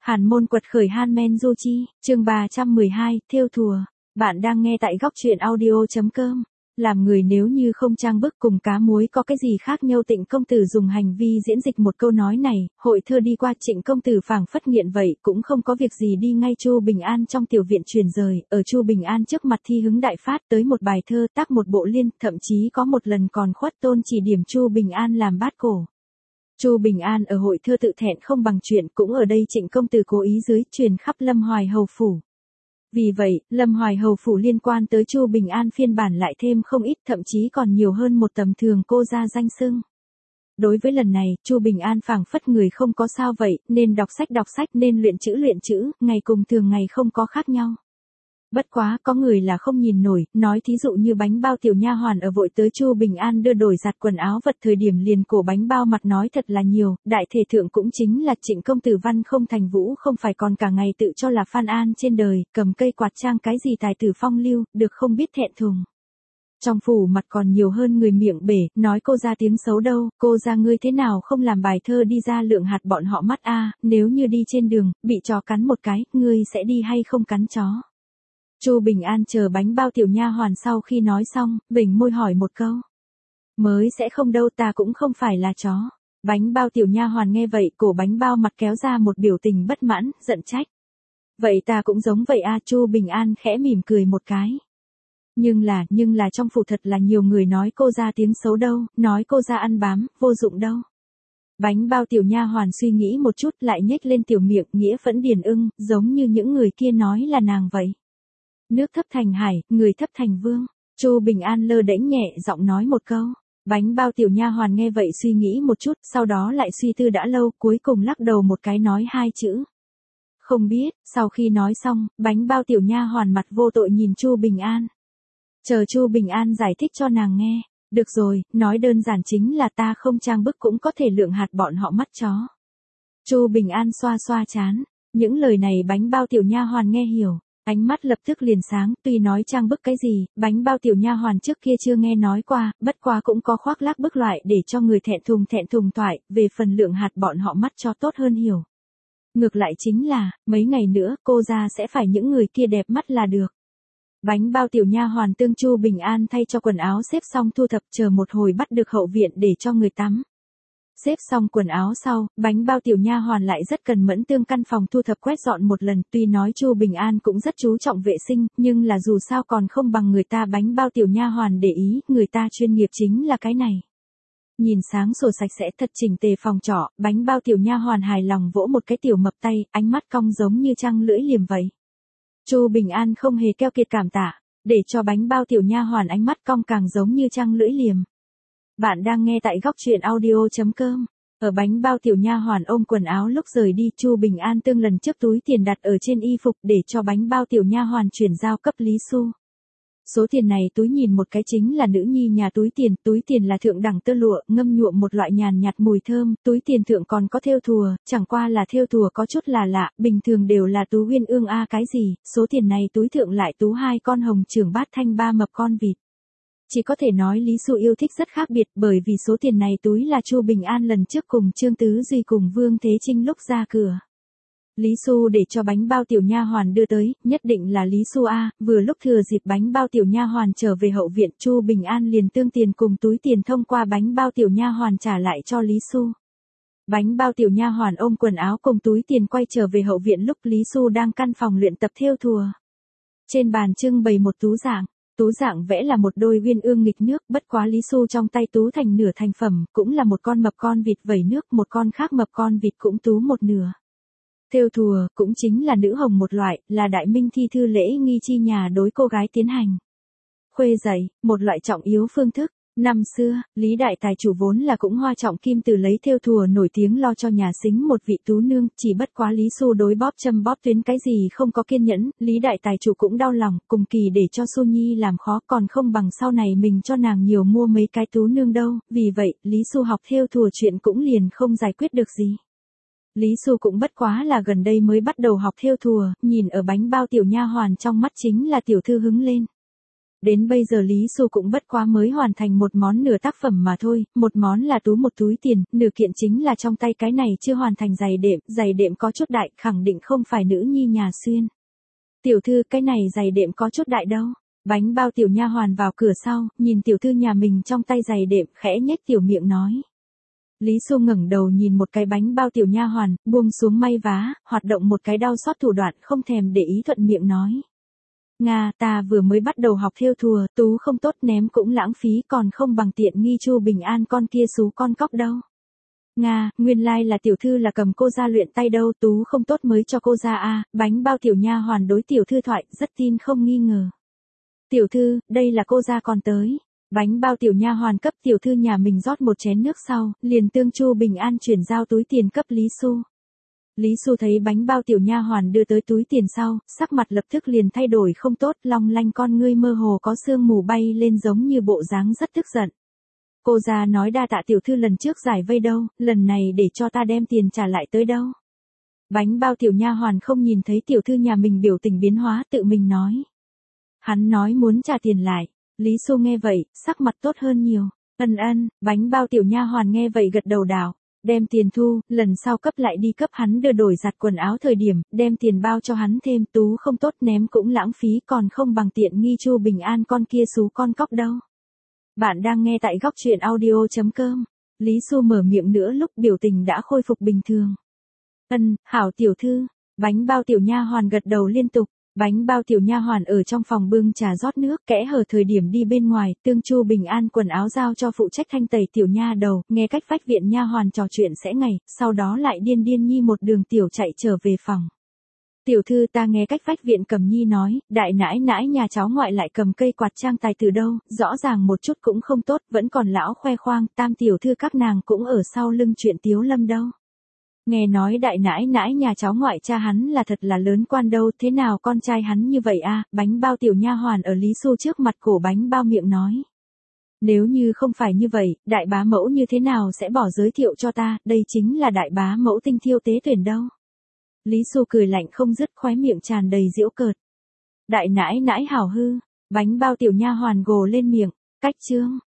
Hàn môn quật khởi Hanmen Du Chi, chương 312, thêu thùa. Bạn đang nghe tại góc truyện audio.com. Làm người nếu như không trang bức cùng cá muối có cái gì khác nhau. Trịnh công tử dùng hành vi diễn dịch một câu nói này, hội thơ đi qua. Trịnh công tử phảng phất nghiện vậy, cũng không có việc gì đi ngay Chu Bình An trong tiểu viện truyền rời, ở Chu Bình An trước mặt thi hứng đại phát tới một bài thơ, tác một bộ liên, thậm chí có một lần còn khuất tôn chỉ điểm Chu Bình An làm bát cổ. Chu Bình An ở hội thơ tự thẹn không bằng chuyện, cũng ở đây Trịnh công tử cố ý dưới truyền khắp Lâm Hoài Hầu phủ. Vì vậy, Lâm Hoài Hầu phủ liên quan tới Chu Bình An phiên bản lại thêm không ít, thậm chí còn nhiều hơn một tầm thường cô ra danh xưng. Đối với lần này, Chu Bình An phảng phất người không có sao vậy, nên đọc sách, nên luyện chữ, ngày cùng thường ngày không có khác nhau. Bất quá, có người là không nhìn nổi, nói thí dụ như bánh bao tiểu nha hoàn ở vội tới Chu Bình An đưa đổi giặt quần áo vật thời điểm liền cổ bánh bao mặt nói thật là nhiều, đại thể thượng cũng chính là Trịnh công tử văn không thành vũ, không phải còn cả ngày tự cho là Phan An trên đời, cầm cây quạt trang cái gì tài tử phong lưu, được không biết thẹn thùng. Trong phủ mặt còn nhiều hơn người miệng bể, nói cô ra tiếng xấu đâu, cô ra ngươi thế nào không làm bài thơ đi ra lượng hạt bọn họ mắt a, nếu như đi trên đường, bị chó cắn một cái, ngươi sẽ đi hay không cắn chó. Chu Bình An chờ bánh bao tiểu nha hoàn sau khi nói xong, vểnh môi hỏi một câu. Mới sẽ không đâu, ta cũng không phải là chó. Bánh bao tiểu nha hoàn nghe vậy, cổ bánh bao mặt kéo ra một biểu tình bất mãn, giận trách. Vậy ta cũng giống vậy a. Chu Bình An khẽ mỉm cười một cái. Nhưng là trong phủ thật là nhiều người nói cô ra tiếng xấu đâu, nói cô ra ăn bám, vô dụng đâu. Bánh bao tiểu nha hoàn suy nghĩ một chút lại nhếch lên tiểu miệng, nghĩa phẫn điền ưng, giống như những người kia nói là nàng vậy. Nước thấp thành hải, người thấp thành vương. Chu Bình An lơ đễnh nhẹ giọng nói một câu. Bánh bao tiểu nha hoàn nghe vậy suy nghĩ một chút, sau đó lại suy tư đã lâu, cuối cùng lắc đầu một cái nói hai chữ. Không biết. Sau khi nói xong, bánh bao tiểu nha hoàn mặt vô tội nhìn Chu Bình An. Chờ Chu Bình An giải thích cho nàng nghe. Được rồi, nói đơn giản chính là ta không trang bức cũng có thể lượng hạt bọn họ mắt chó. Chu Bình An xoa xoa chán. Những lời này bánh bao tiểu nha hoàn nghe hiểu. Ánh mắt lập tức liền sáng, tuy nói trang bức cái gì, bánh bao tiểu nha hoàn trước kia chưa nghe nói qua, bất quá cũng có khoác lác bức loại để cho người thẹn thùng thoại, về phần lượng hạt bọn họ mắt cho tốt hơn hiểu. Ngược lại chính là, mấy ngày nữa, cô ra sẽ phải những người kia đẹp mắt là được. Bánh bao tiểu nha hoàn tương Chu Bình An thay cho quần áo xếp xong thu thập chờ một hồi bắt được hậu viện để cho người tắm. Xếp xong quần áo sau, bánh bao tiểu nha hoàn lại rất cần mẫn tương căn phòng thu thập quét dọn một lần, tuy nói Chu Bình An cũng rất chú trọng vệ sinh, nhưng là dù sao còn không bằng người ta. Bánh bao tiểu nha hoàn để ý, người ta chuyên nghiệp chính là cái này. Nhìn sáng sủa sạch sẽ thật chỉnh tề phòng trọ, bánh bao tiểu nha hoàn hài lòng vỗ một cái tiểu mập tay, ánh mắt cong giống như trăng lưỡi liềm vậy. Chu Bình An không hề keo kiệt cảm tạ, để cho bánh bao tiểu nha hoàn ánh mắt cong càng giống như trăng lưỡi liềm. Bạn đang nghe tại góc truyện audio.com. Ở bánh bao tiểu nha hoàn ôm quần áo lúc rời đi, Chu Bình An tương lần trước túi tiền đặt ở trên y phục để cho bánh bao tiểu nha hoàn chuyển giao cấp Lý Xu. Số tiền này túi nhìn một cái chính là nữ nhi nhà túi tiền là thượng đẳng tơ lụa, ngâm nhuộm một loại nhàn nhạt mùi thơm, túi tiền thượng còn có thêu thùa, chẳng qua là thêu thùa có chút là lạ, bình thường đều là tú uyên ương a cái gì, số tiền này túi thượng lại tú hai con hồng trưởng bát thanh ba mập con vịt. Chỉ có thể nói Lý Xu yêu thích rất khác biệt, bởi vì số tiền này túi là Chu Bình An lần trước cùng Trương Tứ Duy cùng Vương Thế Trinh lúc ra cửa. Lý Xu để cho bánh bao tiểu nha hoàn đưa tới, nhất định là Lý Xu a. Vừa lúc thừa dịp bánh bao tiểu nha hoàn trở về hậu viện, Chu Bình An liền tương tiền cùng túi tiền thông qua bánh bao tiểu nha hoàn trả lại cho Lý Xu. Bánh bao tiểu nha hoàn ôm quần áo cùng túi tiền quay trở về hậu viện lúc Lý Xu đang căn phòng luyện tập thêu thùa. Trên bàn trưng bày một tú dạng. Tú dạng vẽ là một đôi uyên ương nghịch nước, bất quá Lý Xu trong tay tú thành nửa thành phẩm, cũng là một con mập con vịt vẩy nước, một con khác mập con vịt cũng tú một nửa. Thêu thùa, cũng chính là nữ hồng một loại, là đại minh thi thư lễ nghi chi nhà đối cô gái tiến hành. Khuê dạy, một loại trọng yếu phương thức. Năm xưa, Lý đại tài chủ vốn là cũng hoa trọng kim từ lấy thêu thùa nổi tiếng lo cho nhà xính một vị tú nương, chỉ bất quá Lý Xu đối bóp châm bóp tuyến cái gì không có kiên nhẫn, Lý đại tài chủ cũng đau lòng, cùng kỳ để cho Xu Nhi làm khó, còn không bằng sau này mình cho nàng nhiều mua mấy cái tú nương đâu, vì vậy, Lý Xu học thêu thùa chuyện cũng liền không giải quyết được gì. Lý Xu cũng bất quá là gần đây mới bắt đầu học thêu thùa, nhìn ở bánh bao tiểu nha hoàn trong mắt chính là tiểu thư hứng lên. Đến bây giờ Lý Xu cũng bất quá mới hoàn thành một món nửa tác phẩm mà thôi, một món là túi một túi tiền, nửa kiện chính là trong tay cái này chưa hoàn thành giày đệm có chút đại, khẳng định không phải nữ nhi nhà xuyên. Tiểu thư, cái này giày đệm có chút đại đâu. Bánh bao tiểu nha hoàn vào cửa sau, nhìn tiểu thư nhà mình trong tay giày đệm, khẽ nhếch tiểu miệng nói. Lý Xu ngẩng đầu nhìn một cái bánh bao tiểu nha hoàn, buông xuống may vá, hoạt động một cái đao xót thủ đoạn, không thèm để ý thuận miệng nói. Nga, ta vừa mới bắt đầu học thêu thùa, tú không tốt ném cũng lãng phí, còn không bằng tiện nghi Chu Bình An con kia xú con cóc đâu. Nga, nguyên lai là tiểu thư là cầm cô ra luyện tay đâu, tú không tốt mới cho cô ra a. Bánh bao tiểu nha hoàn đối tiểu thư thoại, rất tin không nghi ngờ. Tiểu thư, đây là cô ra còn tới. Bánh bao tiểu nha hoàn cấp tiểu thư nhà mình rót một chén nước sau, liền tương Chu Bình An chuyển giao túi tiền cấp Lý Xu. Lý Xu thấy bánh bao tiểu nha hoàn đưa tới túi tiền sau, sắc mặt lập tức liền thay đổi không tốt, long lanh con ngươi mơ hồ có sương mù bay lên giống như bộ dáng rất tức giận. Cô già nói đa tạ tiểu thư lần trước giải vây đâu, lần này để cho ta đem tiền trả lại tới đâu. Bánh bao tiểu nha hoàn không nhìn thấy tiểu thư nhà mình biểu tình biến hóa, tự mình nói. Hắn nói muốn trả tiền lại. Lý Xu nghe vậy, sắc mặt tốt hơn nhiều. Bánh bao tiểu nha hoàn nghe vậy gật đầu đảo. Đem tiền thu, lần sau cấp lại đi cấp hắn đưa đổi giặt quần áo thời điểm, đem tiền bao cho hắn thêm, tú không tốt ném cũng lãng phí, còn không bằng tiện nghi Chu Bình An con kia xú con cóc đâu. Bạn đang nghe tại góc truyện audio.com. Lý Xu mở miệng nữa lúc biểu tình đã khôi phục bình thường. Hảo tiểu thư. Bánh bao tiểu nha hoàn gật đầu liên tục. Bánh bao tiểu nha hoàn ở trong phòng bưng trà rót nước, kẽ hở thời điểm đi bên ngoài, tương Chu Bình An quần áo giao cho phụ trách thanh tẩy tiểu nha đầu, nghe cách vách viện nha hoàn trò chuyện sẽ ngày, sau đó lại điên điên nhi một đường tiểu chạy trở về phòng. Tiểu thư, ta nghe cách vách viện Cầm Nhi nói, đại nãi nãi nhà cháu ngoại lại cầm cây quạt trang tài từ đâu, rõ ràng một chút cũng không tốt, vẫn còn lão khoe khoang, tam tiểu thư các nàng cũng ở sau lưng chuyện Tiếu Lâm đâu. Nghe nói đại nãi nãi nhà cháu ngoại cha hắn là thật là lớn quan đâu, thế nào con trai hắn như vậy a? Bánh bao tiểu nha hoàn ở Lý Xu trước mặt cổ bánh bao miệng nói. Nếu như không phải như vậy, đại bá mẫu như thế nào sẽ bỏ giới thiệu cho ta, đây chính là đại bá mẫu tinh thiêu tế tuyển đâu. Lý Xu cười lạnh không dứt, khóe miệng tràn đầy giễu cợt. Đại nãi nãi hảo hư, bánh bao tiểu nha hoàn gồ lên miệng, cách chương.